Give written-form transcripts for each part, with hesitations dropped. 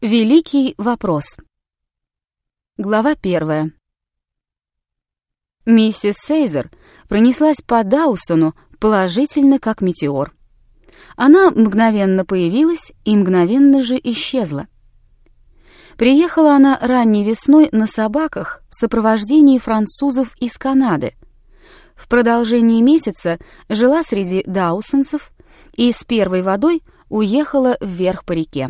Великий вопрос. Глава 1. Миссис Сейзер пронеслась по Даусону положительно, как метеор. Она мгновенно появилась и мгновенно же исчезла. Приехала она ранней весной на собаках в сопровождении французов из Канады. В продолжении месяца жила среди даусонцев и с первой водой уехала вверх по реке.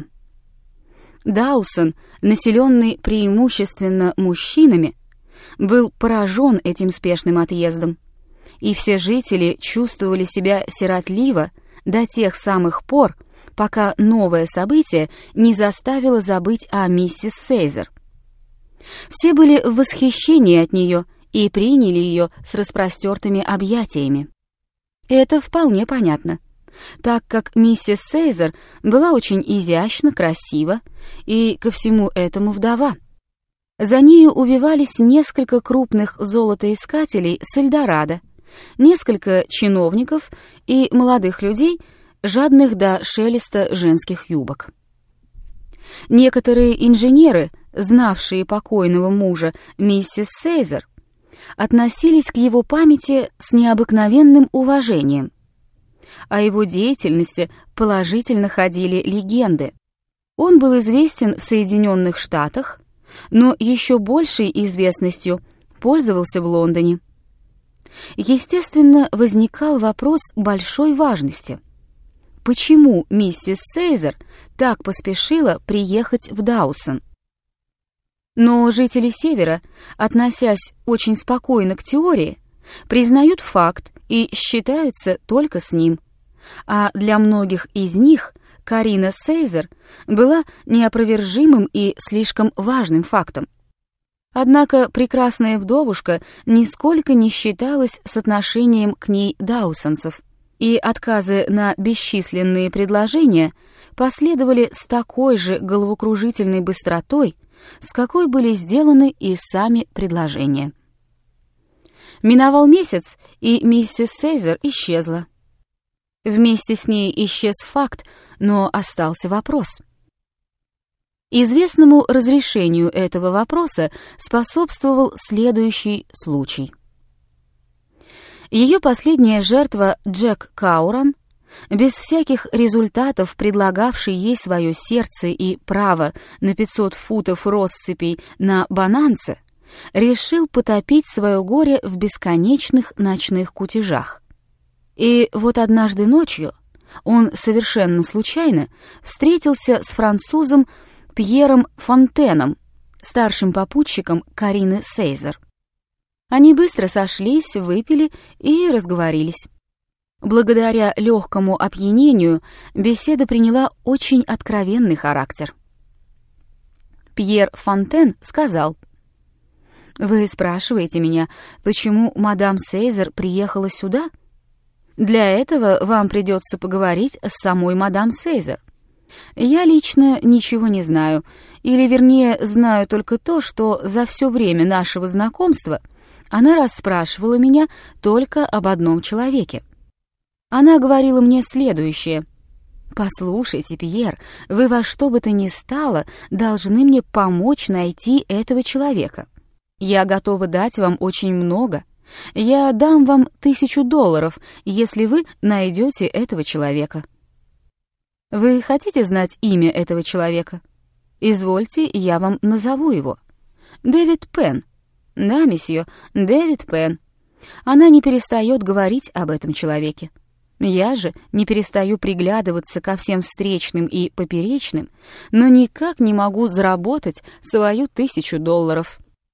Даусон, населенный преимущественно мужчинами, был поражен этим спешным отъездом, и все жители чувствовали себя сиротливо до тех самых пор, пока новое событие не заставило забыть о миссис Сейзер. Все были в восхищении от нее и приняли ее с распростертыми объятиями. Это вполне понятно, так как миссис Сейзер была очень изящно, красива и ко всему этому вдова. За нею увивались несколько крупных золотоискателей с Эльдорадо, несколько чиновников и молодых людей, жадных до шелеста женских юбок. Некоторые инженеры, знавшие покойного мужа миссис Сейзер, относились к его памяти с необыкновенным уважением. О его деятельности положительно ходили легенды. Он был известен в Соединенных Штатах, но еще большей известностью пользовался в Лондоне. Естественно, возникал вопрос большой важности. Почему миссис Сейзер так поспешила приехать в Даусон? Но жители Севера, относясь очень спокойно к теории, признают факт и считаются только с ним. А для многих из них Карина Сейзер была неопровержимым и слишком важным фактом. Однако прекрасная вдовушка нисколько не считалась с отношением к ней даусонцев, и отказы на бесчисленные предложения последовали с такой же головокружительной быстротой, с какой были сделаны и сами предложения. Миновал месяц, и миссис Сейзер исчезла. Вместе с ней исчез факт, но остался вопрос. Известному разрешению этого вопроса способствовал следующий случай. Ее последняя жертва Джек Кауран, без всяких результатов предлагавший ей свое сердце и право на 500 футов россыпей на Бонанце, решил потопить свое горе в бесконечных ночных кутежах. И вот однажды ночью он совершенно случайно встретился с французом Пьером Фонтеном, старшим попутчиком Карины Сейзер. Они быстро сошлись, выпили и разговорились. Благодаря легкому опьянению беседа приняла очень откровенный характер. Пьер Фонтен сказал: «Вы спрашиваете меня, почему мадам Сейзер приехала сюда? Для этого вам придется поговорить с самой мадам Сейзер. Я лично ничего не знаю, или вернее знаю только то, что за все время нашего знакомства она расспрашивала меня только об одном человеке. Она говорила мне следующее: «Послушайте, Пьер, вы во что бы то ни стало должны мне помочь найти этого человека. Я готова дать вам очень много. Я дам вам $1000, если вы найдете этого человека». Вы хотите знать имя этого человека? Извольте, я вам назову его. Дэвид Пен. Да, месье, Дэвид Пен. Она не перестает говорить об этом человеке. Я же не перестаю приглядываться ко всем встречным и поперечным, но никак не могу заработать свою $1000.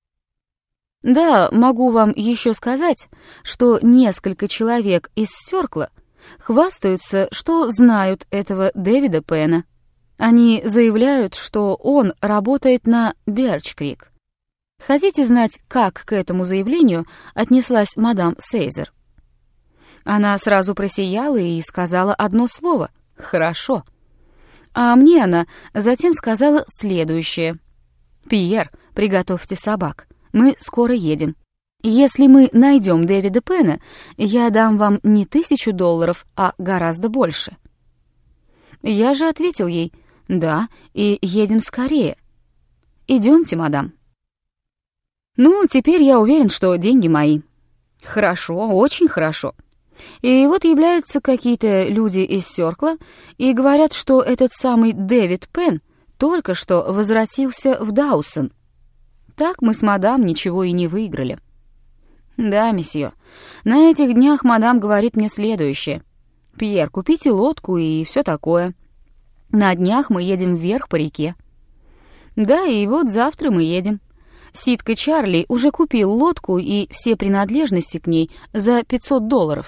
Да, могу вам еще сказать, что несколько человек из Сёркла хвастаются, что знают этого Дэвида Пена. Они заявляют, что он работает на Берч-Крик. Хотите знать, как к этому заявлению отнеслась мадам Сейзер? Она сразу просияла и сказала одно слово — «хорошо». А мне она затем сказала следующее: «Пьер, приготовьте собак. Мы скоро едем. Если мы найдем Дэвида Пена, я дам вам не $1000, а гораздо больше». Я же ответил ей: «Да, и едем скорее. Идемте, мадам». «Ну, теперь я уверен, что деньги мои». «Хорошо, очень хорошо». И вот являются какие-то люди из Сёркла и говорят, что этот самый Дэвид Пен только что возвратился в Даусон. Так мы с мадам ничего и не выиграли. Да, месье, на этих днях мадам говорит мне следующее. «Пьер, купите лодку и все такое. На днях мы едем вверх по реке». Да, и вот завтра мы едем. Ситка Чарли уже купил лодку и все принадлежности к ней за $500.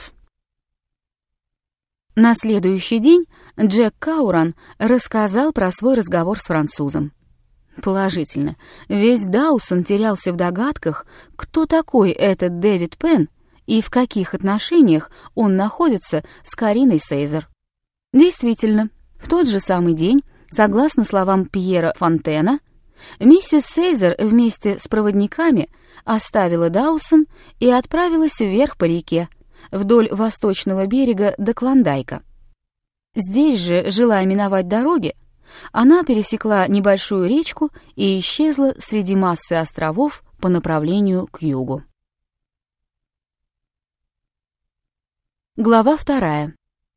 На следующий день Джек Кауран рассказал про свой разговор с французом. Положительно, весь Даусон терялся в догадках, кто такой этот Дэвид Пен и в каких отношениях он находится с Кариной Сейзер. Действительно, в тот же самый день, согласно словам Пьера Фонтена, миссис Сейзер вместе с проводниками оставила Даусон и отправилась вверх по реке, вдоль восточного берега до Клондайка. Здесь же, желая миновать дороги, она пересекла небольшую речку и исчезла среди массы островов по направлению к югу. Глава 2.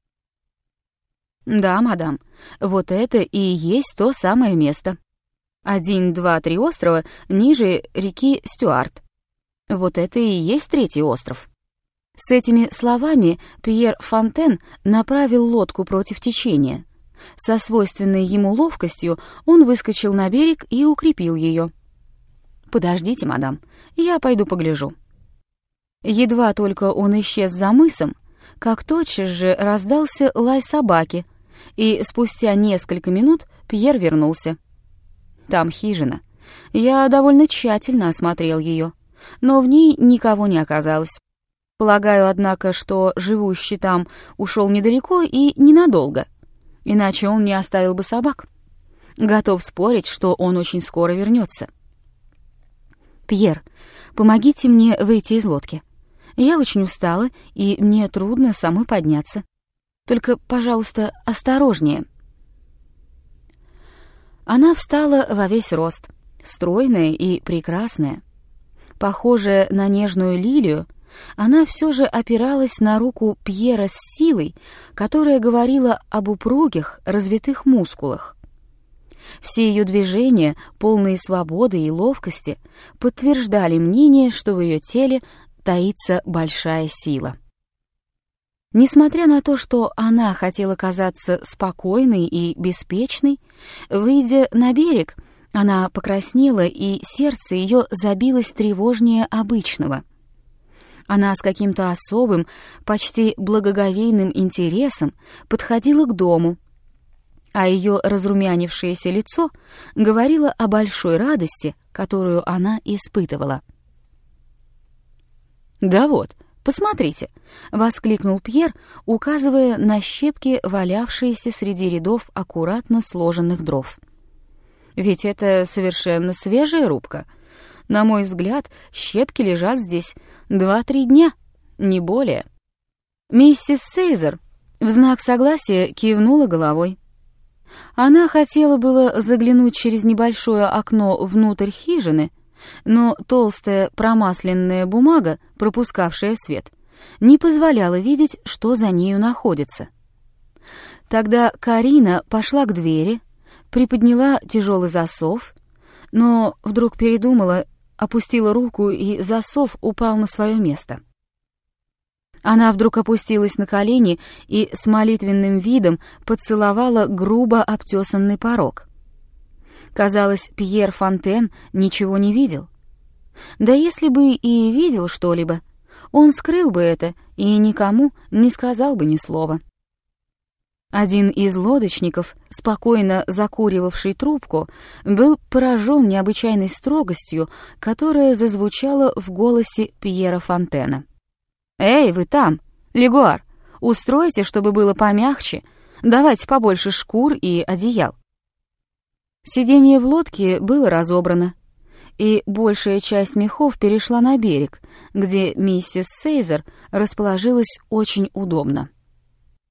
Да, мадам, вот это и есть то самое место. 1, 2, 3 острова ниже реки Стюарт. Вот это и есть третий остров. С этими словами Пьер Фонтен направил лодку против течения. Со свойственной ему ловкостью он выскочил на берег и укрепил ее. «Подождите, мадам, я пойду погляжу». Едва только он исчез за мысом, как тотчас же раздался лай собаки, и спустя несколько минут Пьер вернулся. Там хижина. Я довольно тщательно осмотрел ее, но в ней никого не оказалось. Полагаю, однако, что живущий там ушел недалеко и ненадолго, иначе он не оставил бы собак. Готов спорить, что он очень скоро вернется. «Пьер, помогите мне выйти из лодки. Я очень устала, и мне трудно самой подняться. Только, пожалуйста, осторожнее». Она встала во весь рост, стройная и прекрасная. Похожая на нежную лилию, она все же опиралась на руку Пьера с силой, которая говорила об упругих, развитых мускулах. Все ее движения, полные свободы и ловкости, подтверждали мнение, что в ее теле таится большая сила. Несмотря на то, что она хотела казаться спокойной и беспечной, выйдя на берег, она покраснела, и сердце ее забилось тревожнее обычного. Она с каким-то особым, почти благоговейным интересом подходила к дому, а ее разрумянившееся лицо говорило о большой радости, которую она испытывала. «Да вот, посмотрите!» — воскликнул Пьер, указывая на щепки, валявшиеся среди рядов аккуратно сложенных дров. «Ведь это совершенно свежая рубка. На мой взгляд, щепки лежат здесь 2-3 дня, не более». Миссис Сейзер в знак согласия кивнула головой. Она хотела было заглянуть через небольшое окно внутрь хижины, но толстая промасленная бумага, пропускавшая свет, не позволяла видеть, что за нею находится. Тогда Карина пошла к двери, приподняла тяжелый засов, но вдруг передумала, опустила руку, и засов упал на свое место. Она вдруг опустилась на колени и с молитвенным видом поцеловала грубо обтесанный порог. Казалось, Пьер Фонтен ничего не видел. Да если бы и видел что-либо, он скрыл бы это и никому не сказал бы ни слова. Один из лодочников, спокойно закуривавший трубку, был поражен необычайной строгостью, которая зазвучала в голосе Пьера Фонтена. «Эй, вы там, Легуар, устройте, чтобы было помягче, давайте побольше шкур и одеял». Сиденье в лодке было разобрано, и большая часть мехов перешла на берег, где миссис Сейзер расположилась очень удобно.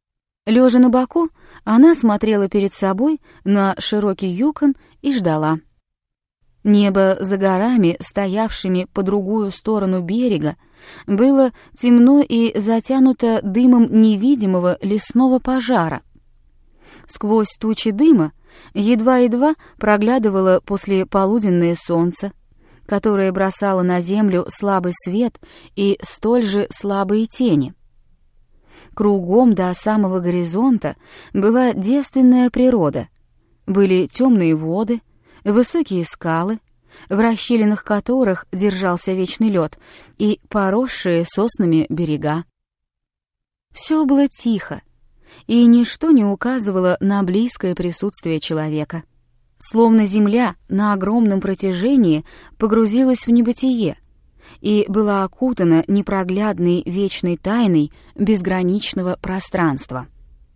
Лежа на боку, она смотрела перед собой на широкий Юкон и ждала. Небо за горами, стоявшими по другую сторону берега, было темно и затянуто дымом невидимого лесного пожара. Сквозь тучи дыма едва-едва проглядывало послеполуденное солнце, которое бросало на землю слабый свет и столь же слабые тени. Кругом до самого горизонта была девственная природа. Были темные воды, высокие скалы, в расщелинах которых держался вечный лед, и поросшие соснами берега. Все было тихо, и ничто не указывало на близкое присутствие человека. Словно земля на огромном протяжении погрузилась в небытие и была окутана непроглядной вечной тайной безграничного пространства.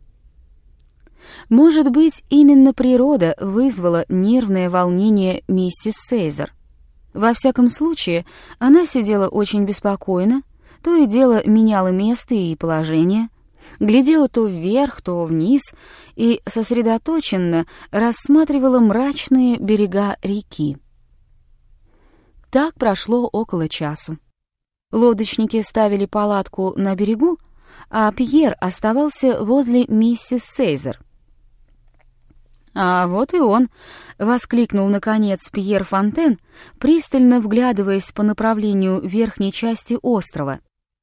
Может быть, именно природа вызвала нервное волнение миссис Сейзер. Во всяком случае, она сидела очень беспокойно, то и дело меняла место и положение, глядела то вверх, то вниз и сосредоточенно рассматривала мрачные берега реки. Так прошло около часу. Лодочники ставили палатку на берегу, а Пьер оставался возле миссис Сейзер. «А вот и он!» — воскликнул, наконец, Пьер Фонтен, пристально вглядываясь по направлению верхней части острова.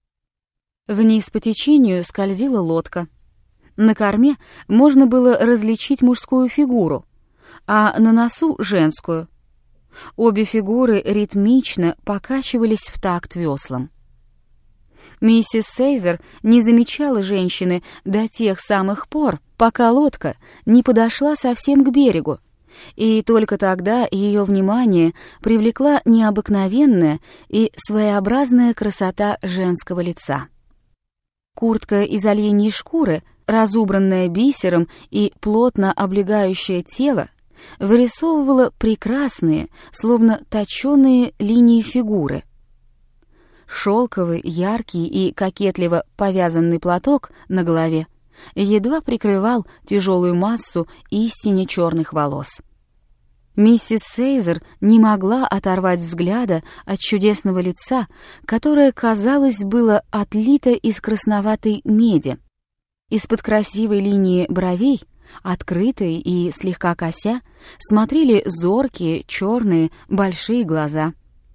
Вниз по течению скользила лодка. На корме можно было различить мужскую фигуру, а на носу — женскую. Обе фигуры ритмично покачивались в такт веслам. Миссис Сейзер не замечала женщины до тех самых пор, пока лодка не подошла совсем к берегу, и только тогда ее внимание привлекла необыкновенная и своеобразная красота женского лица. Куртка из оленьей шкуры, разубранная бисером и плотно облегающее тело, вырисовывала прекрасные, словно точеные линии фигуры. Шелковый, яркий и кокетливо повязанный платок на голове едва прикрывал тяжелую массу истине черных волос. Миссис Сейзер не могла оторвать взгляда от чудесного лица, которое, казалось, было отлито из красноватой меди. Из-под красивой линии бровей, открытой и слегка кося, смотрели зоркие, черные, большие глаза.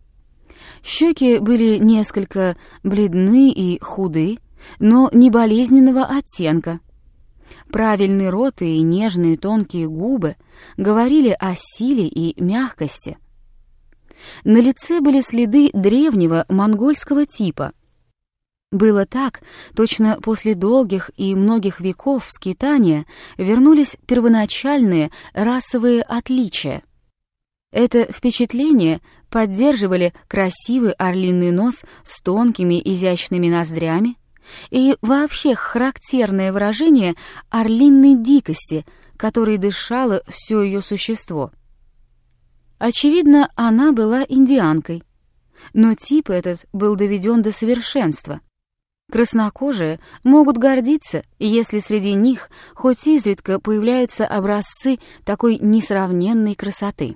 Щеки были несколько бледны и худы, но не болезненного оттенка. Правильный рот и нежные тонкие губы говорили о силе и мягкости. На лице были следы древнего монгольского типа. Было так, точно после долгих и многих веков скитания вернулись первоначальные расовые отличия. Это впечатление поддерживали красивый орлиный нос с тонкими изящными ноздрями и вообще характерное выражение орлиной дикости, которой дышало все ее существо. Очевидно, она была индианкой, но тип этот был доведен до совершенства. Краснокожие могут гордиться, если среди них хоть изредка появляются образцы такой несравненной красоты.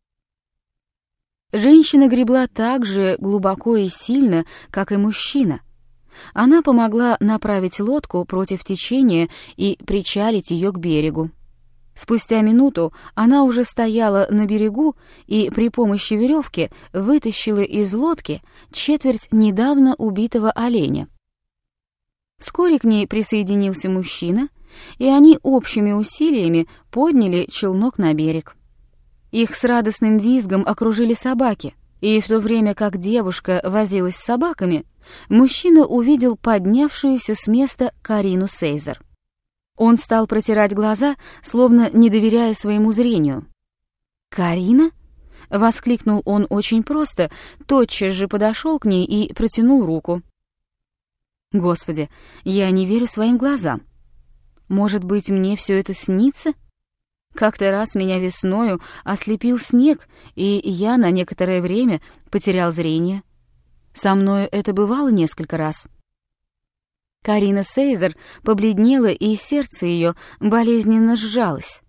Женщина гребла так же глубоко и сильно, как и мужчина. Она помогла направить лодку против течения и причалить ее к берегу. Спустя минуту она уже стояла на берегу и при помощи веревки вытащила из лодки четверть недавно убитого оленя. Вскоре к ней присоединился мужчина, и они общими усилиями подняли челнок на берег. Их с радостным визгом окружили собаки, и в то время как девушка возилась с собаками, мужчина увидел поднявшуюся с места Карину Сейзер. Он стал протирать глаза, словно не доверяя своему зрению. «Карина?» — воскликнул он очень просто, тотчас же подошел к ней и протянул руку. «Господи, я не верю своим глазам. Может быть, мне все это снится? Как-то раз меня весною ослепил снег, и я на некоторое время потерял зрение. Со мною это бывало несколько раз». Карина Сейзер побледнела, и сердце ее болезненно сжалось.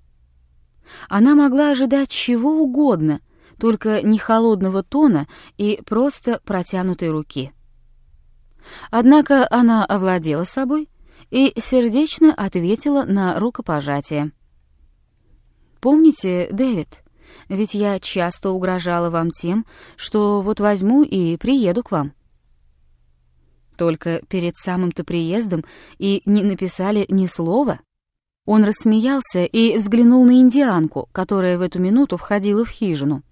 Она могла ожидать чего угодно, только не холодного тона и просто протянутой руки. Однако она овладела собой и сердечно ответила на рукопожатие. «Помните, Дэвид, ведь я часто угрожала вам тем, что вот возьму и приеду к вам. Только перед самым-то приездом и не написали ни слова». Он рассмеялся и взглянул на индианку, которая в эту минуту входила в хижину.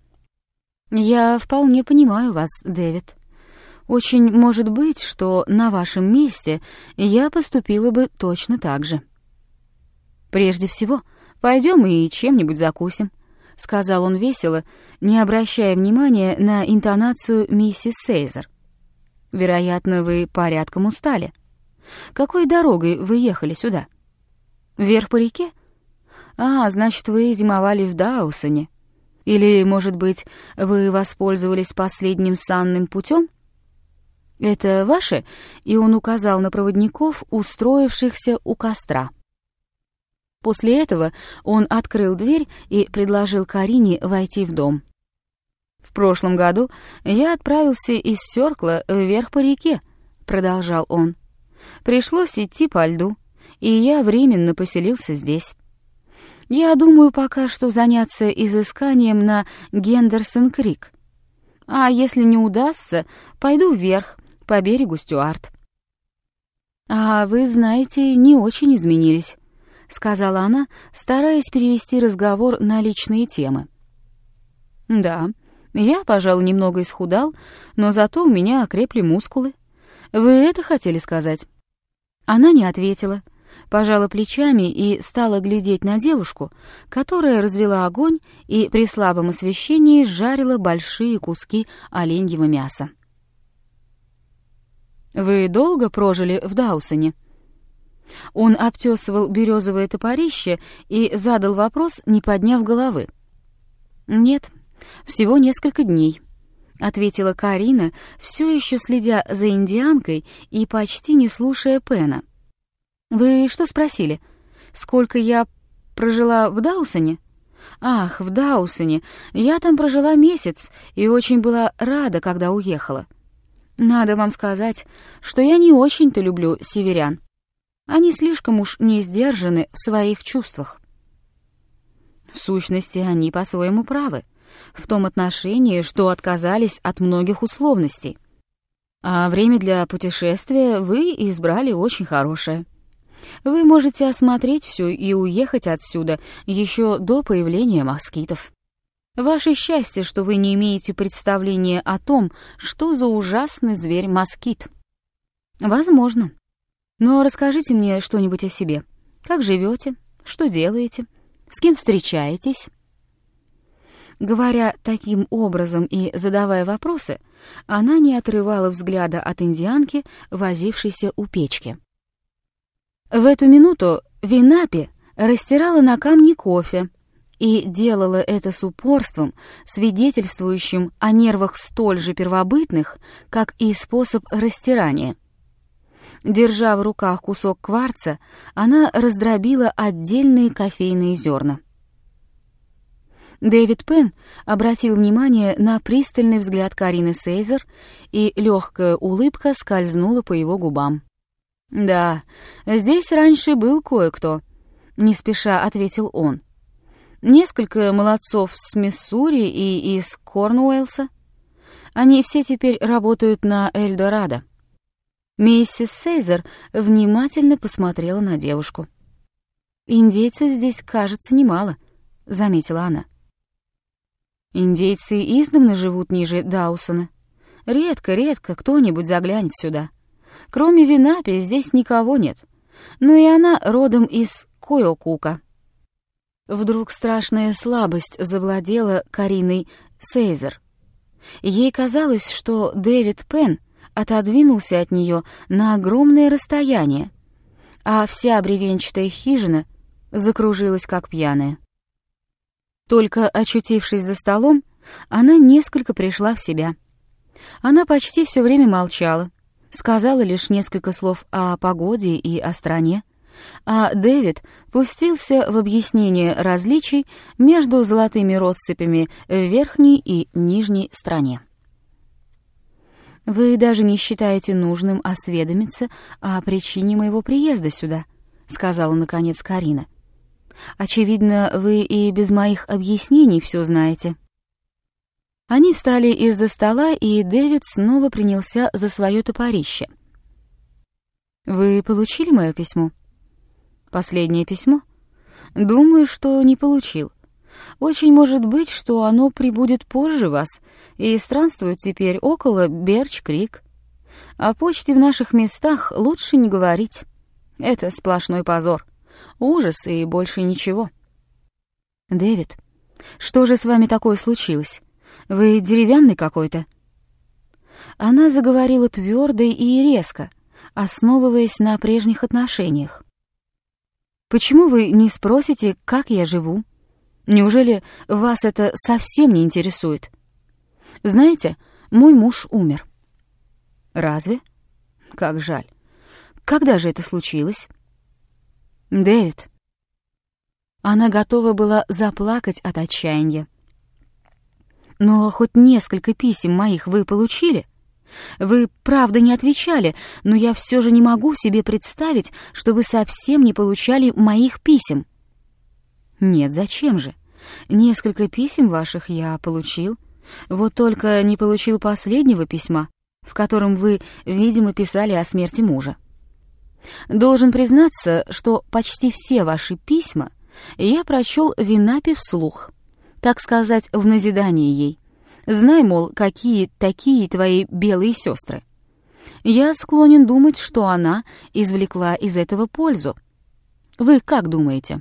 «Я вполне понимаю вас, Дэвид. Очень может быть, что на вашем месте я поступила бы точно так же. Прежде всего, пойдем и чем-нибудь закусим», — сказал он весело, не обращая внимания на интонацию миссис Сейзер. «Вероятно, вы порядком устали. Какой дорогой вы ехали сюда? Вверх по реке? Значит, вы зимовали в Даусоне. Или, может быть, вы воспользовались последним санным путем? Это ваше?» И он указал на проводников, устроившихся у костра. После этого он открыл дверь и предложил Карине войти в дом. «В прошлом году я отправился из Сёркла вверх по реке», — продолжал он. «Пришлось идти по льду, и я временно поселился здесь. Я думаю пока что заняться изысканием на Гендерсон-Крик. А если не удастся, пойду вверх, по берегу Стюарт». «А вы, знаете, не очень изменились», — сказала она, стараясь перевести разговор на личные темы. «Да, я, пожалуй, немного исхудал, но зато у меня окрепли мускулы. Вы это хотели сказать?» Она не ответила, пожала плечами и стала глядеть на девушку, которая развела огонь и при слабом освещении жарила большие куски оленьего мяса. «Вы долго прожили в Даусоне?» Он обтесывал березовое топорище и задал вопрос, не подняв головы. «Нет, всего несколько дней», — ответила Карина, все еще следя за индианкой и почти не слушая Пена. «Вы что спросили? Сколько я прожила в Даусоне?» «Ах, в Даусоне. Я там прожила месяц и очень была рада, когда уехала. Надо вам сказать, что я не очень-то люблю северян. Они слишком уж не сдержаны в своих чувствах». В сущности, они по-своему правы, в том отношении, что отказались от многих условностей. А время для путешествия вы избрали очень хорошее. Вы можете осмотреть все и уехать отсюда еще до появления москитов. Ваше счастье, что вы не имеете представления о том, что за ужасный зверь москит. Возможно. Но расскажите мне что-нибудь о себе. Как живете? Что делаете? С кем встречаетесь?» Говоря таким образом и задавая вопросы, она не отрывала взгляда от индианки, возившейся у печки. В эту минуту Винапи растирала на камне кофе и делала это с упорством, свидетельствующим о нервах столь же первобытных, как и способ растирания. Держа в руках кусок кварца, она раздробила отдельные кофейные зерна. Дэвид Пен обратил внимание на пристальный взгляд Карины Сейзер, и легкая улыбка скользнула по его губам. «Да, здесь раньше был кое-кто», — не спеша ответил он. «Несколько молодцов с Миссури и из Корнуэллса. Они все теперь работают на Эльдорадо». Миссис Сейзер внимательно посмотрела на девушку. «Индейцев здесь, кажется, немало», — заметила она. «Индейцы издавна живут ниже Даусона. Редко кто-нибудь заглянет сюда. Кроме Винапи здесь никого нет. Но и она родом из Койокука». Вдруг страшная слабость завладела Кариной Сейзер. Ей казалось, что Дэвид Пен отодвинулся от нее на огромное расстояние, а вся бревенчатая хижина закружилась как пьяная. Только очутившись за столом, она несколько пришла в себя. Она почти все время молчала, сказала лишь несколько слов о погоде и о стране, а Дэвид пустился в объяснение различий между золотыми россыпями в верхней и нижней стране. «Вы даже не считаете нужным осведомиться о причине моего приезда сюда», — сказала, наконец, Карина. «Очевидно, вы и без моих объяснений все знаете». Они встали из-за стола, и Дэвид снова принялся за свое топорище. «Вы получили мое письмо?» «Последнее письмо?» «Думаю, что не получил. Очень может быть, что оно прибудет позже вас и странствует теперь около Берч-Крик. О почте в наших местах лучше не говорить. Это сплошной позор, ужас и больше ничего». «Дэвид, что же с вами такое случилось? Вы деревянный какой-то?» Она заговорила твердо и резко, основываясь на прежних отношениях. «Почему вы не спросите, как я живу? Неужели вас это совсем не интересует? Знаете, мой муж умер». «Разве? Как жаль. Когда же это случилось?» «Дэвид». Она готова была заплакать от отчаяния. «Но хоть несколько писем моих вы получили? Вы, правда, не отвечали, но я все же не могу себе представить, что вы совсем не получали моих писем». «Нет, зачем же? Несколько писем ваших я получил. Вот только не получил последнего письма, в котором вы, видимо, писали о смерти мужа. Должен признаться, что почти все ваши письма я прочел Винапе вслух, так сказать, в назидание ей. Знай, мол, какие такие твои белые сестры. Я склонен думать, что она извлекла из этого пользу. Вы как думаете?»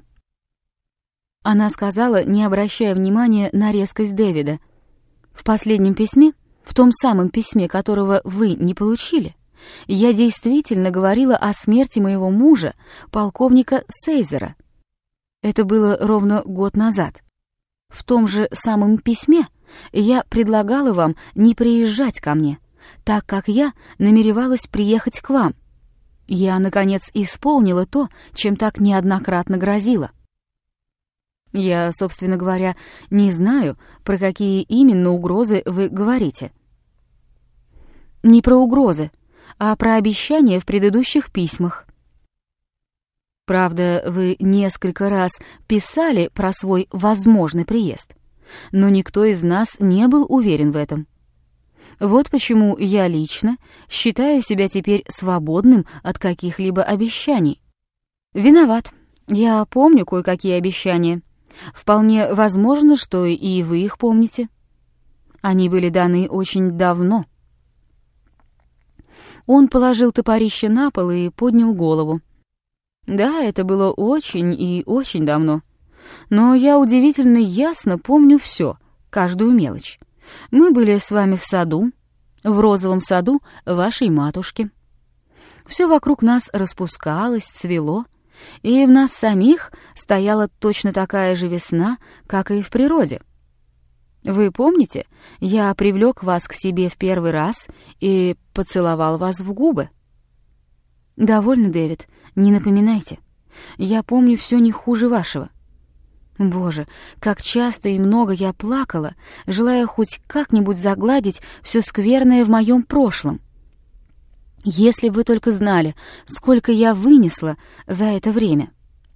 Она сказала, не обращая внимания на резкость Дэвида. «В последнем письме, в том самом письме, которого вы не получили, я действительно говорила о смерти моего мужа, полковника Сейзера. Это было ровно год назад. В том же самом письме я предлагала вам не приезжать ко мне, так как я намеревалась приехать к вам. Я, наконец, исполнила то, чем так неоднократно грозила. Я, собственно говоря, не знаю, про какие именно угрозы вы говорите». «Не про угрозы, а про обещания в предыдущих письмах. Правда, вы несколько раз писали про свой возможный приезд, но никто из нас не был уверен в этом. Вот почему я лично считаю себя теперь свободным от каких-либо обещаний. Виноват, я помню кое-какие обещания. Вполне возможно, что и вы их помните. Они были даны очень давно». Он положил топорище на пол и поднял голову. «Да, это было очень и очень давно. Но я удивительно ясно помню все, каждую мелочь. Мы были с вами в саду, в розовом саду вашей матушки. Все вокруг нас распускалось, цвело, и в нас самих стояла точно такая же весна, как и в природе. Вы помните, я привлек вас к себе в первый раз и поцеловал вас в губы?» «Довольно, Дэвид, не напоминайте. Я помню все не хуже вашего. Боже, как часто и много я плакала, желая хоть как-нибудь загладить все скверное в моем прошлом. Если бы вы только знали, сколько я вынесла за это время».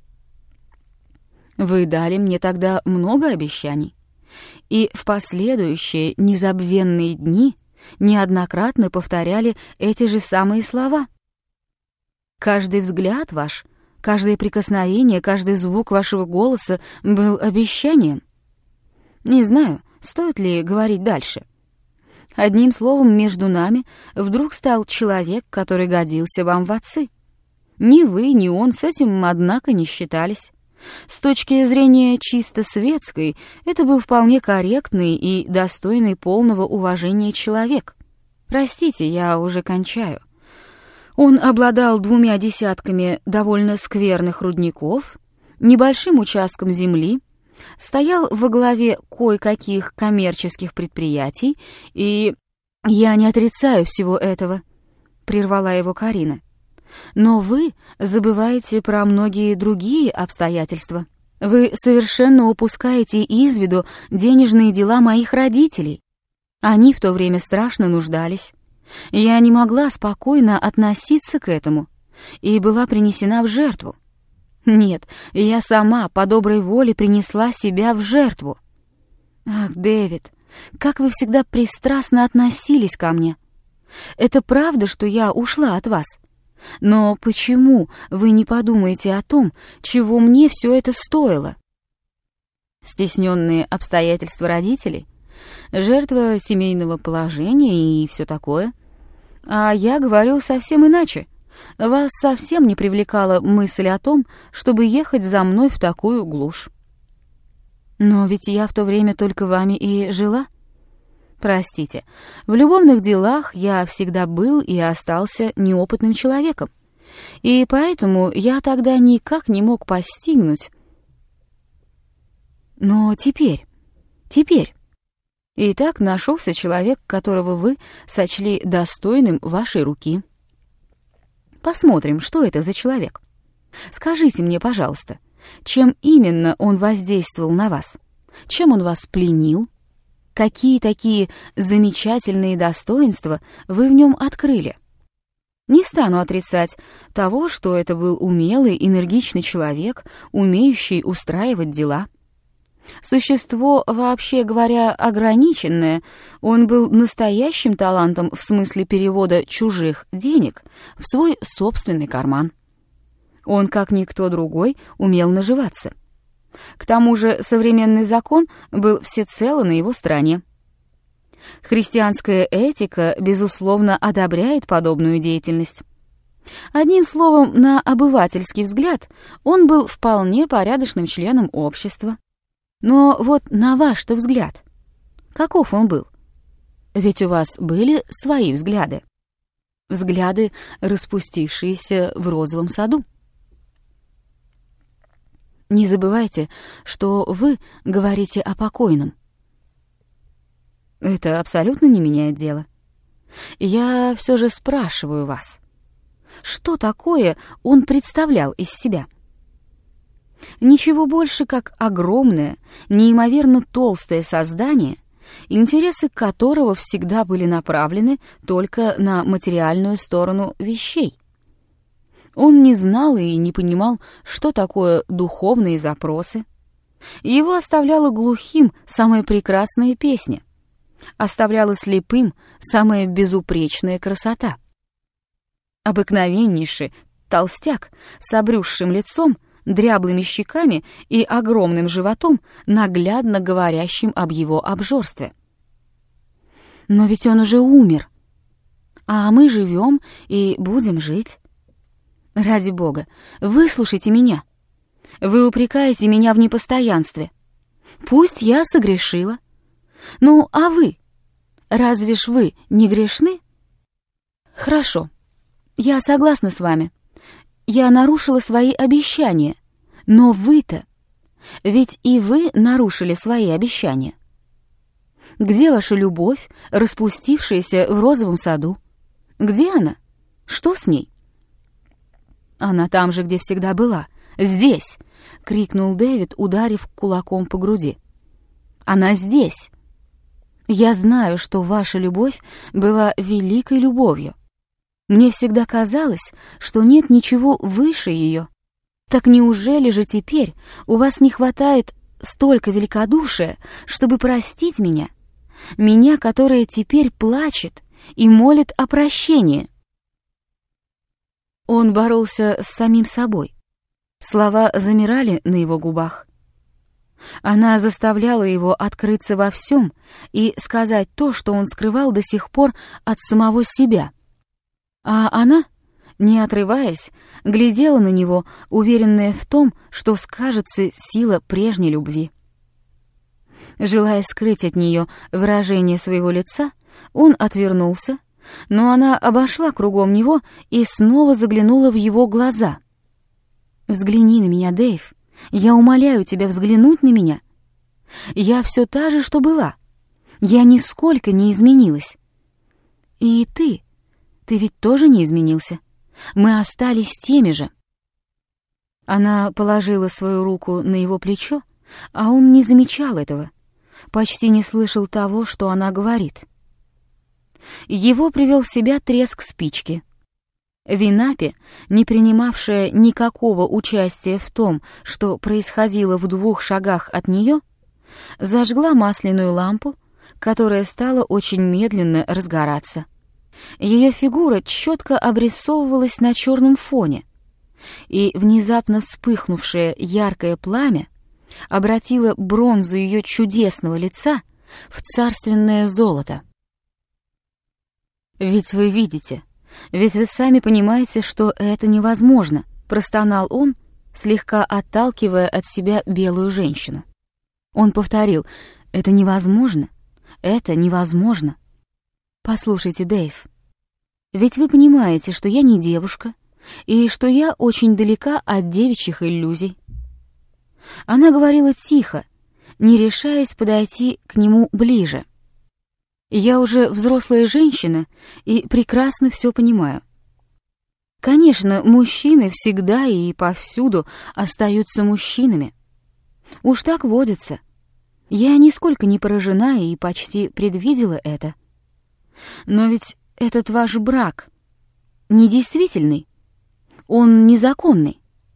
«Вы дали мне тогда много обещаний, и в последующие незабвенные дни неоднократно повторяли эти же самые слова. Каждый взгляд ваш, каждое прикосновение, каждый звук вашего голоса был обещанием. Не знаю, стоит ли говорить дальше. Одним словом, между нами вдруг стал человек, который годился вам в отцы. Ни вы, ни он с этим, однако, не считались. С точки зрения чисто светской, это был вполне корректный и достойный полного уважения человек. Простите, я уже кончаю. Он обладал 2 десятками довольно скверных рудников, небольшим участком земли, стоял во главе кое-каких коммерческих предприятий, и я не отрицаю всего этого. прервала его Карина. «Но вы забываете про многие другие обстоятельства. Вы совершенно упускаете из виду денежные дела моих родителей. Они в то время страшно нуждались. Я не могла спокойно относиться к этому и была принесена в жертву. Нет, я сама по доброй воле принесла себя в жертву. Ах, Дэвид, как вы всегда пристрастно относились ко мне. Это правда, что я ушла от вас? Но почему вы не подумаете о том, чего мне все это стоило? Стесненные обстоятельства родителей, жертва семейного положения и все такое. А я говорю совсем иначе. Вас совсем не привлекала мысль о том, чтобы ехать за мной в такую глушь. Но ведь я в то время только вами и жила. Простите, в любовных делах я всегда был и остался неопытным человеком, и поэтому я тогда никак не мог постигнуть. Но теперь... Итак, нашелся человек, которого вы сочли достойным вашей руки. Посмотрим, что это за человек. Скажите мне, пожалуйста, чем именно он воздействовал на вас? Чем он вас пленил? Какие такие замечательные достоинства вы в нем открыли? Не стану отрицать того, что это был умелый, энергичный человек, умеющий устраивать дела. Существо, вообще говоря, ограниченное, он был настоящим талантом в смысле перевода чужих денег в свой собственный карман. Он, как никто другой, умел наживаться. К тому же современный закон был всецело на его стороне. Христианская этика, безусловно, одобряет подобную деятельность. Одним словом, на обывательский взгляд, он был вполне порядочным членом общества. Но вот на ваш-то взгляд, каков он был? Ведь у вас были свои взгляды. Взгляды, распустившиеся в розовом саду. Не забывайте, что вы говорите о покойном. Это абсолютно не меняет дело. Я все же спрашиваю вас, что такое он представлял из себя? Ничего больше, как огромное, неимоверно толстое создание, интересы которого всегда были направлены только на материальную сторону вещей. Он не знал и не понимал, что такое духовные запросы. Его оставляла глухим самая прекрасная песня, оставляла слепым самая безупречная красота. Обыкновеннейший толстяк с обрюзшим лицом, дряблыми щеками и огромным животом, наглядно говорящим об его обжорстве. Но ведь он уже умер, а мы живем и будем жить. Ради Бога, выслушайте меня. Вы упрекаете меня в непостоянстве. Пусть я согрешила. Ну, а вы? Разве ж вы не грешны? Хорошо, я согласна с вами. Я нарушила свои обещания, но вы-то, ведь и вы нарушили свои обещания. Где ваша любовь, распустившаяся в розовом саду? Где она? Что с ней? Она там же, где всегда была. Здесь! — крикнул Дэвид, ударив кулаком по груди. Она здесь! Я знаю, что ваша любовь была великой любовью. Мне всегда казалось, что нет ничего выше ее. Так неужели же теперь у вас не хватает столько великодушия, чтобы простить меня? Меня, которая теперь плачет и молит о прощении. Он боролся с самим собой. Слова замирали на его губах. Она заставляла его открыться во всем и сказать то, что он скрывал до сих пор от самого себя. А она, не отрываясь, глядела на него, уверенная в том, что скажется сила прежней любви. Желая скрыть от нее выражение своего лица, он отвернулся, но она обошла кругом него и снова заглянула в его глаза. «Взгляни на меня, Дэйв. Я умоляю тебя взглянуть на меня. Я все та же, что была. Я нисколько не изменилась. И ты ты ведь тоже не изменился. Мы остались теми же». Она положила свою руку на его плечо, а он не замечал этого, почти не слышал того, что она говорит. Его привел в себя треск спички. Винапи, не принимавшая никакого участия в том, что происходило в 2 шагах от нее, зажгла масляную лампу, которая стала очень медленно разгораться. Ее фигура четко обрисовывалась на черном фоне, и внезапно вспыхнувшее яркое пламя обратило бронзу ее чудесного лица в царственное золото. «Ведь вы видите, ведь вы сами понимаете, что это невозможно», — простонал он, слегка отталкивая от себя белую женщину. Он повторил: «Это невозможно, это невозможно». «Послушайте, Дэйв, ведь вы понимаете, что я не девушка, и что я очень далека от девичьих иллюзий». Она говорила тихо, не решаясь подойти к нему ближе. «Я уже взрослая женщина и прекрасно все понимаю. Конечно, мужчины всегда и повсюду остаются мужчинами. Уж так водится. Я нисколько не поражена и почти предвидела это. Но ведь этот ваш брак недействительный, он незаконный».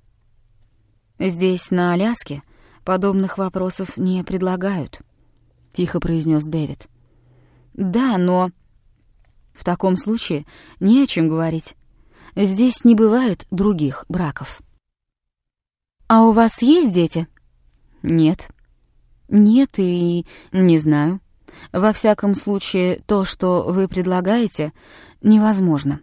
«Здесь, на Аляске, подобных вопросов не предлагают», — тихо произнес Дэвид. «Да, но в таком случае не о чем говорить. Здесь не бывает других браков». «А у вас есть дети?» «Нет». «Нет и не знаю. Во всяком случае, то, что вы предлагаете, невозможно».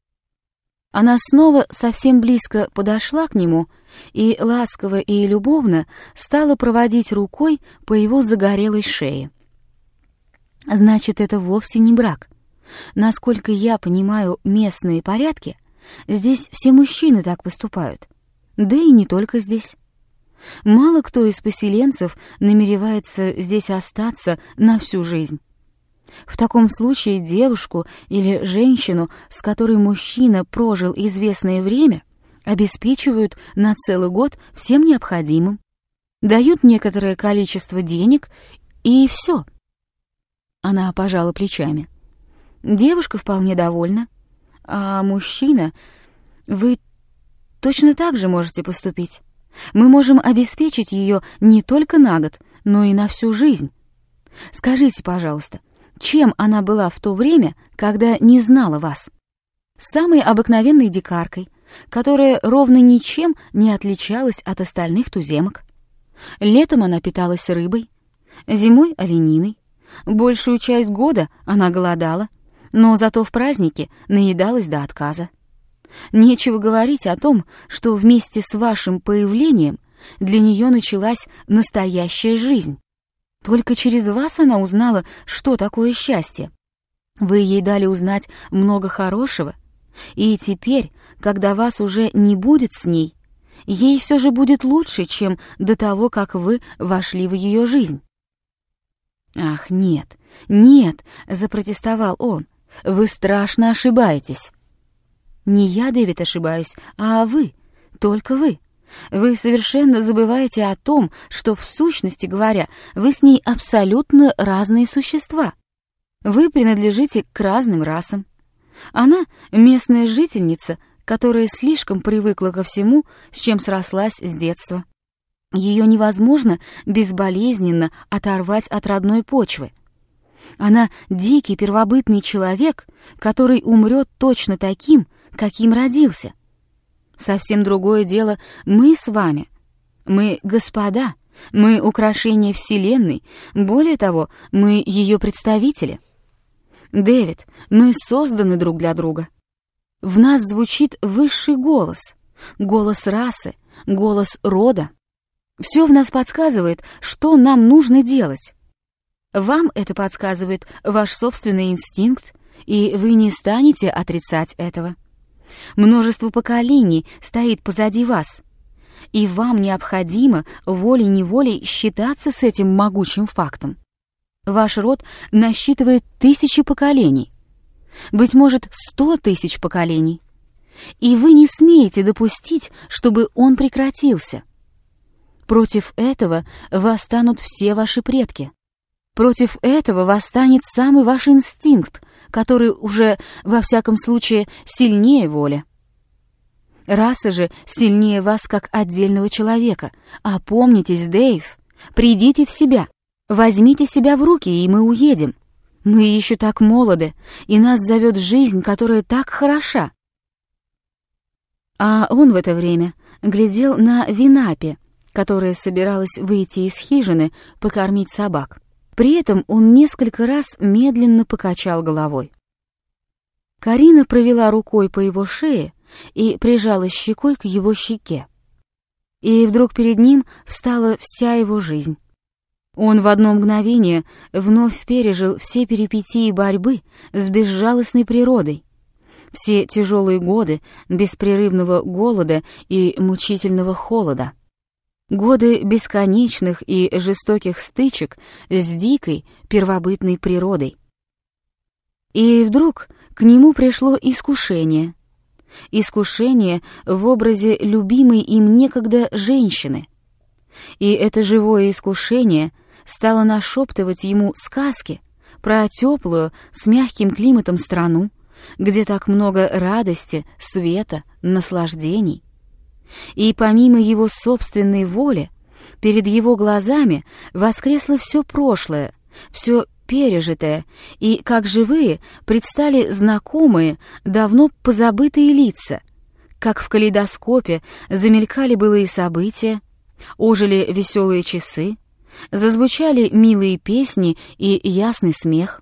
Она снова совсем близко подошла к нему и ласково и любовно стала проводить рукой по его загорелой шее. «Значит, это вовсе не брак. Насколько я понимаю местные порядки, здесь все мужчины так поступают. Да и не только здесь. Мало кто из поселенцев намеревается здесь остаться на всю жизнь. В таком случае девушку или женщину, с которой мужчина прожил известное время, обеспечивают на целый год всем необходимым, дают некоторое количество денег, и все». Она пожала плечами. «Девушка вполне довольна, а мужчина... Вы точно так же можете поступить. Мы можем обеспечить ее не только на год, но и на всю жизнь. Скажите, пожалуйста, чем она была в то время, когда не знала вас? Самой обыкновенной дикаркой, которая ровно ничем не отличалась от остальных туземок. Летом она питалась рыбой, зимой — олениной. Большую часть года она голодала, но зато в праздники наедалась до отказа. Нечего говорить о том, что вместе с вашим появлением для нее началась настоящая жизнь. Только через вас она узнала, что такое счастье. Вы ей дали узнать много хорошего, и теперь, когда вас уже не будет с ней, ей все же будет лучше, чем до того, как вы вошли в ее жизнь». «Ах, нет, нет», — запротестовал он, — «вы страшно ошибаетесь». «Не я, Дэвид, ошибаюсь, а вы, только вы. Вы совершенно забываете о том, что, в сущности говоря, вы с ней абсолютно разные существа. Вы принадлежите к разным расам. Она — местная жительница, которая слишком привыкла ко всему, с чем срослась с детства. Ее невозможно безболезненно оторвать от родной почвы. Она дикий первобытный человек, который умрет точно таким, каким родился. Совсем другое дело мы с вами. Мы господа, мы украшение Вселенной, более того, мы ее представители. Дэвид, мы созданы друг для друга. В нас звучит высший голос, голос расы, голос рода. Все в нас подсказывает, что нам нужно делать. Вам это подсказывает ваш собственный инстинкт, и вы не станете отрицать этого. Множество поколений стоит позади вас, и вам необходимо волей-неволей считаться с этим могучим фактом. Ваш род насчитывает 1000 поколений. быть может, 100 тысяч поколений. И вы не смеете допустить, чтобы он прекратился. Против этого восстанут все ваши предки. Против этого восстанет самый ваш инстинкт, который уже, во всяком случае, сильнее воли. Раса же сильнее вас как отдельного человека. Опомнитесь, Дэйв, придите в себя, возьмите себя в руки, и мы уедем. Мы еще так молоды, и нас зовет жизнь, которая так хороша. А он в это время глядел на Винапи, которая собиралась выйти из хижины покормить собак. При этом он несколько раз медленно покачал головой. Карина провела рукой по его шее и прижалась щекой к его щеке. И вдруг перед ним встала вся его жизнь. Он в одно мгновение вновь пережил все перипетии борьбы с безжалостной природой, все тяжелые годы беспрерывного голода и мучительного холода, годы бесконечных и жестоких стычек с дикой первобытной природой. И вдруг к нему пришло искушение. Искушение в образе любимой им некогда женщины. И это живое искушение стало нашептывать ему сказки про теплую, с мягким климатом страну, где так много радости, света, наслаждений. И помимо его собственной воли, перед его глазами воскресло все прошлое, все пережитое, и, как живые, предстали знакомые, давно позабытые лица, как в калейдоскопе замелькали былые события, ожили веселые часы, зазвучали милые песни и ясный смех.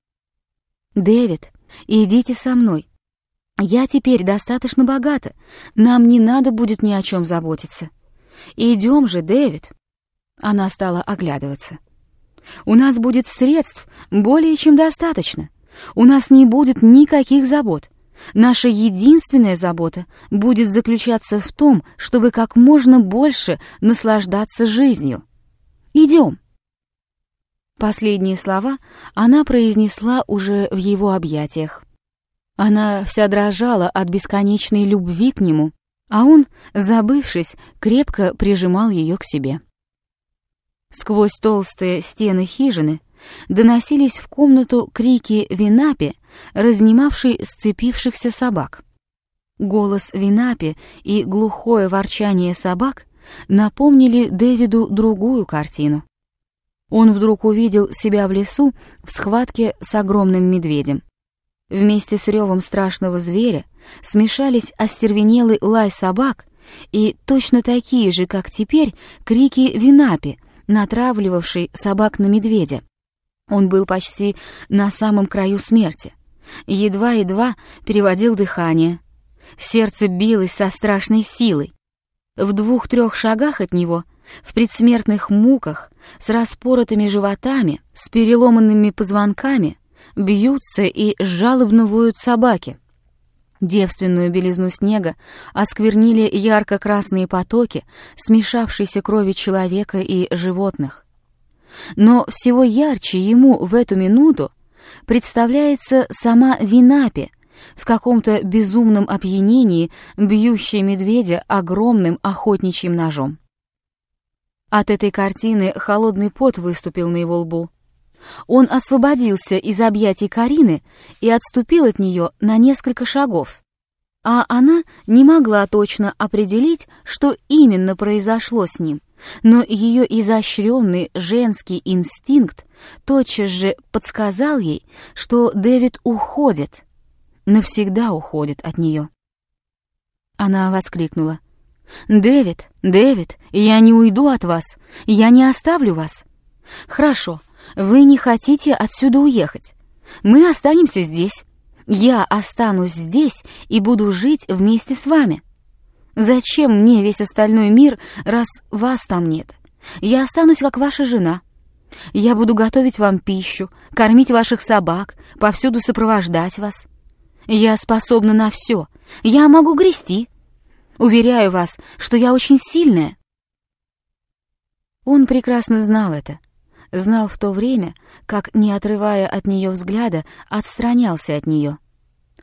«Дэвид, идите со мной. Я теперь достаточно богата, нам не надо будет ни о чем заботиться. Идем же, Дэвид». Она стала оглядываться. «У нас будет средств более чем достаточно. У нас не будет никаких забот. Наша единственная забота будет заключаться в том, чтобы как можно больше наслаждаться жизнью. Идем». Последние слова она произнесла уже в его объятиях. Она вся дрожала от бесконечной любви к нему, а он, забывшись, крепко прижимал ее к себе. Сквозь толстые стены хижины доносились в комнату крики Винапи, разнимавшей сцепившихся собак. Голос Винапи и глухое ворчание собак напомнили Дэвиду другую картину. Он вдруг увидел себя в лесу в схватке с огромным медведем. Вместе с ревом страшного зверя смешались остервенелый лай собак и точно такие же, как теперь, крики Винапи, натравливавший собак на медведя. Он был почти на самом краю смерти. Едва-едва переводил дыхание. Сердце билось со страшной силой. В 2-3 шагах от него, в предсмертных муках, с распоротыми животами, с переломанными позвонками, бьются и жалобно воют собаки. Девственную белизну снега осквернили ярко-красные потоки смешавшейся крови человека и животных. Но всего ярче ему в эту минуту представляется сама Винапи, в каком-то безумном опьянении бьющая медведя огромным охотничьим ножом. От этой картины холодный пот выступил на его лбу. Он освободился из объятий Карины и отступил от нее на несколько шагов. А она не могла точно определить, что именно произошло с ним, но ее изощренный женский инстинкт тотчас же подсказал ей, что Дэвид уходит, навсегда уходит от нее. Она воскликнула: «Дэвид, Дэвид, я не уйду от вас, я не оставлю вас. Хорошо, вы не хотите отсюда уехать. Мы останемся здесь. Я останусь здесь и буду жить вместе с вами. Зачем мне весь остальной мир, раз вас там нет? Я останусь как ваша жена. Я буду готовить вам пищу, кормить ваших собак, повсюду сопровождать вас. Я способна на все. Я могу грести. Уверяю вас, что я очень сильная». Он прекрасно знал это. Знал в то время, как, не отрывая от нее взгляда, отстранялся от нее,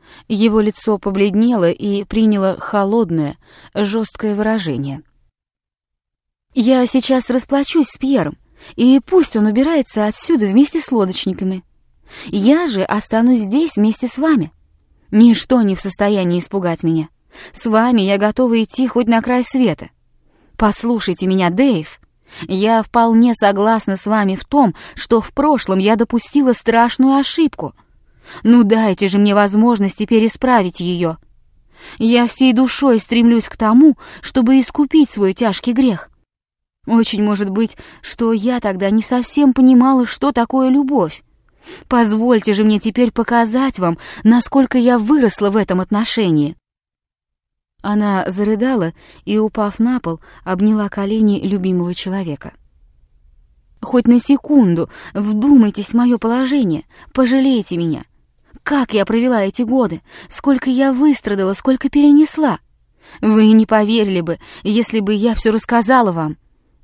Его лицо побледнело и приняло холодное, жесткое выражение. «Я сейчас расплачусь с Пьером, и пусть он убирается отсюда вместе с лодочниками. Я же останусь здесь вместе с вами. Ничто не в состоянии испугать меня. С вами я готова идти хоть на край света. Послушайте меня, Дэйв. Я вполне согласна с вами в том, что в прошлом я допустила страшную ошибку. Ну дайте же мне возможность теперь исправить ее. Я всей душой стремлюсь к тому, чтобы искупить свой тяжкий грех. Очень может быть, что я тогда не совсем понимала, что такое любовь. Позвольте же мне теперь показать вам, насколько я выросла в этом отношении». Она зарыдала и, упав на пол, обняла колени любимого человека. «Хоть на секунду вдумайтесь в мое положение, пожалейте меня. Как я провела эти годы, сколько я выстрадала, сколько перенесла. Вы не поверили бы, если бы я все рассказала вам».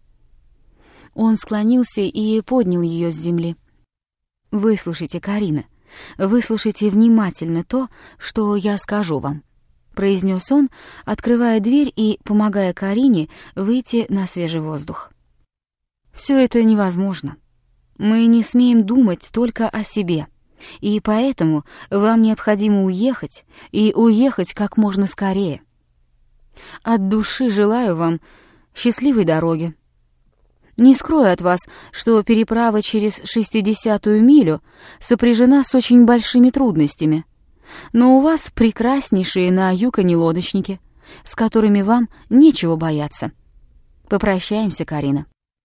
Он склонился и поднял ее с земли. «Выслушайте, Карина, выслушайте внимательно то, что я скажу вам», — произнес он, открывая дверь и помогая Карине выйти на свежий воздух. «Все это невозможно. Мы не смеем думать только о себе, и поэтому вам необходимо уехать, и уехать как можно скорее. От души желаю вам счастливой дороги. Не скрою от вас, что переправа через 60-ю милю сопряжена с очень большими трудностями, но у вас прекраснейшие на Юконе лодочники, с которыми вам нечего бояться. Попрощаемся, Карина».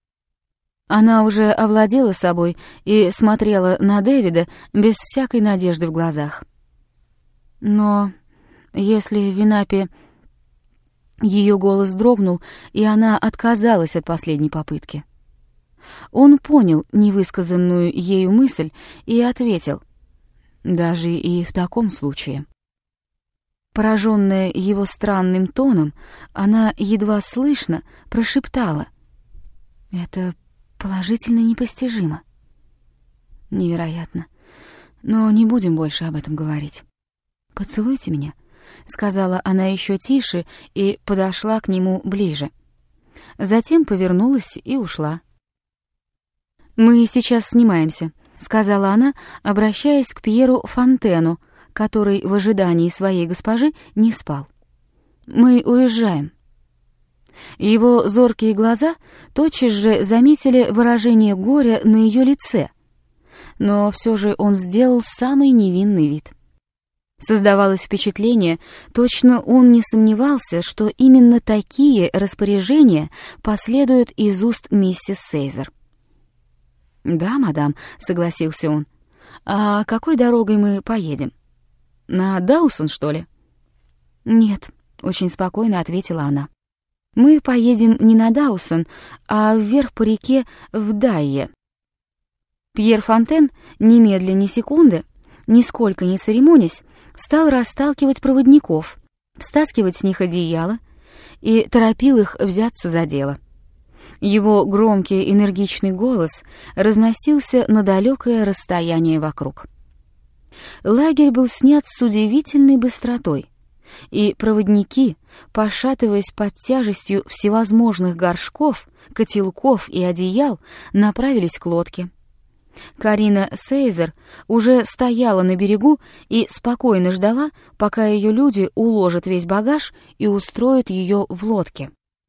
Она уже овладела собой и смотрела на Дэвида без всякой надежды в глазах. «Но если Винапи...» Ее голос дрогнул, и она отказалась от последней попытки. Он понял невысказанную ею мысль и ответил: «Даже и в таком случае». Пораженная его странным тоном, она едва слышно прошептала: «Это положительно непостижимо. Невероятно. Но не будем больше об этом говорить. Поцелуйте меня», — сказала она еще тише и подошла к нему ближе. Затем повернулась и ушла. «Мы сейчас снимаемся», — сказала она, обращаясь к Пьеру Фонтену, который в ожидании своей госпожи не спал. «Мы уезжаем». Его зоркие глаза тотчас же заметили выражение горя на ее лице, но все же он сделал самый невинный вид. Создавалось впечатление, точно он не сомневался, что именно такие распоряжения последуют из уст миссис Сейзер. «Да, мадам», — согласился он. «А какой дорогой мы поедем? На Даусон, что ли?» «Нет», — очень спокойно ответила она. «Мы поедем не на Даусон, а вверх по реке в Дайе». Пьер Фонтен, немедля ни секунды, нисколько не церемонясь, стал расталкивать проводников, стаскивать с них одеяло и торопил их взяться за дело. Его громкий энергичный голос разносился на далекое расстояние вокруг. Лагерь был снят с удивительной быстротой, и проводники, пошатываясь под тяжестью всевозможных горшков, котелков и одеял, направились к лодке. Карина Сейзер уже стояла на берегу и спокойно ждала, пока ее люди уложат весь багаж и устроят ее в лодке.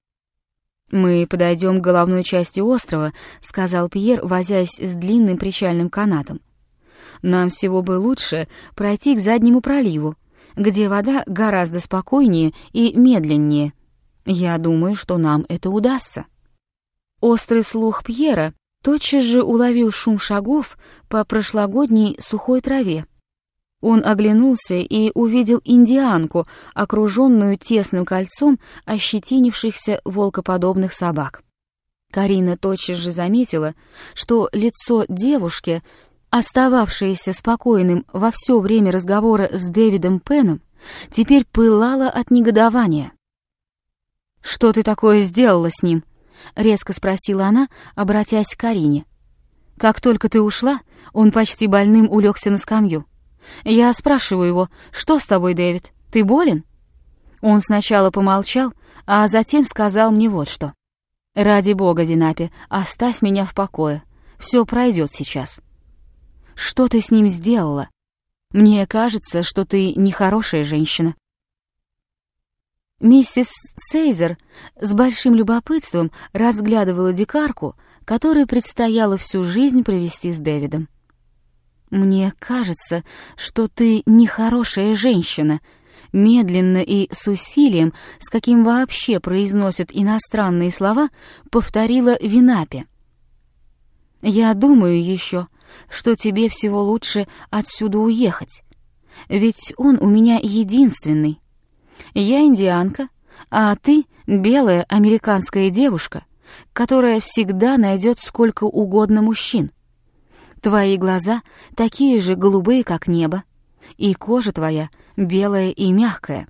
«Мы подойдем к головной части острова», — сказал Пьер, возясь с длинным причальным канатом. «Нам всего бы лучше пройти к заднему проливу, где вода гораздо спокойнее и медленнее. Я думаю, что нам это удастся». Острый слух Пьера тотчас же уловил шум шагов по прошлогодней сухой траве. Он оглянулся и увидел индианку, окруженную тесным кольцом ощетинившихся волкоподобных собак. Карина тотчас же заметила, что лицо девушки, остававшееся спокойным во все время разговора с Дэвидом Пеном, теперь пылало от негодования. «Что ты такое сделала с ним?» — резко спросила она, обратясь к Карине. «Как только ты ушла, он почти больным улегся на скамью. Я спрашиваю его: «Что с тобой, Дэвид? Ты болен?» Он сначала помолчал, а затем сказал мне вот что: «Ради бога, Винапи, оставь меня в покое. Все пройдет сейчас». «Что ты с ним сделала? Мне кажется, что ты нехорошая женщина». Миссис Сейзер с большим любопытством разглядывала дикарку, которой предстояло всю жизнь провести с Дэвидом. «Мне кажется, что ты нехорошая женщина», медленно и с усилием, с каким вообще произносят иностранные слова, повторила Винапи. «Я думаю еще, что тебе всего лучше отсюда уехать, ведь он у меня единственный. Я индианка, а ты белая американская девушка, которая всегда найдет сколько угодно мужчин. Твои глаза такие же голубые, как небо, и кожа твоя белая и мягкая».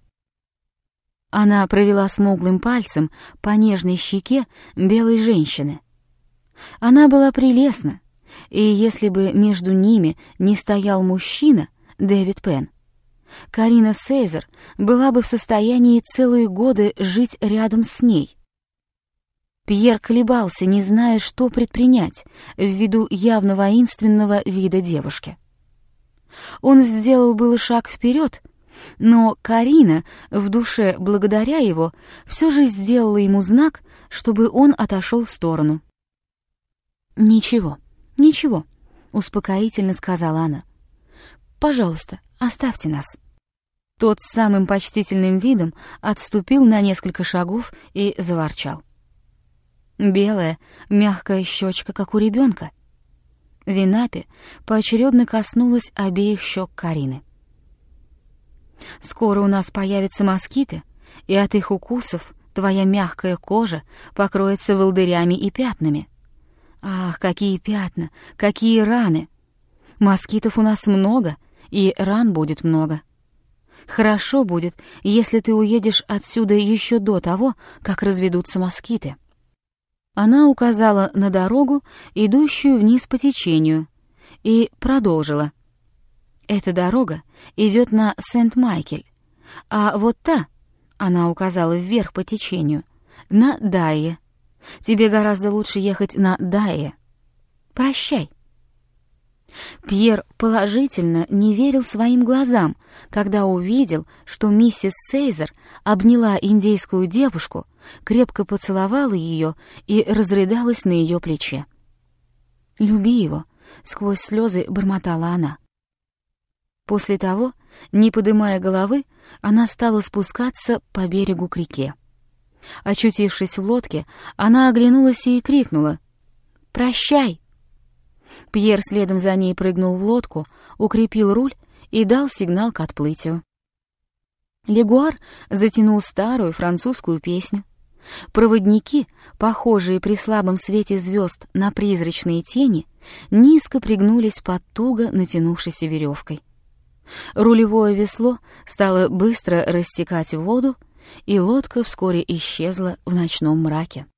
Она провела смуглым пальцем по нежной щеке белой женщины. Она была прелестна, и если бы между ними не стоял мужчина, Дэвид Пен, Карина Сейзер была бы в состоянии целые годы жить рядом с ней. Пьер колебался, не зная, что предпринять, ввиду явно воинственного вида девушки. Он сделал было шаг вперед, но Карина, в душе благодаря его, все же сделала ему знак, чтобы он отошел в сторону. «Ничего, ничего», — успокоительно сказала она. «Пожалуйста, оставьте нас». Тот с самым почтительным видом отступил на несколько шагов и заворчал. Белая, мягкая щечка, как у ребенка. Винапи поочередно коснулась обеих щек Карины. «Скоро у нас появятся москиты, и от их укусов твоя мягкая кожа покроется волдырями и пятнами. Ах, какие пятна, какие раны! Москитов у нас много, и ран будет много. Хорошо будет, если ты уедешь отсюда еще до того, как разведутся москиты». Она указала на дорогу, идущую вниз по течению, и продолжила. «Эта дорога идет на Сент-Майкель, а вот та, — она указала вверх по течению, — на Дайе. Тебе гораздо лучше ехать на Дайе. Прощай». Пьер положительно не верил своим глазам, когда увидел, что миссис Сейзер обняла индейскую девушку, крепко поцеловала ее и разрыдалась на ее плече. «Люби его», — сквозь слезы бормотала она. После того, не подымая головы, она стала спускаться по берегу к реке. Очутившись в лодке, она оглянулась и крикнула: «Прощай!». Пьер следом за ней прыгнул в лодку, укрепил руль и дал сигнал к отплытию. Легуар затянул старую французскую песню. Проводники, похожие при слабом свете звезд на призрачные тени, низко пригнулись под туго натянувшейся веревкой. Рулевое весло стало быстро рассекать воду, и лодка вскоре исчезла в ночном мраке.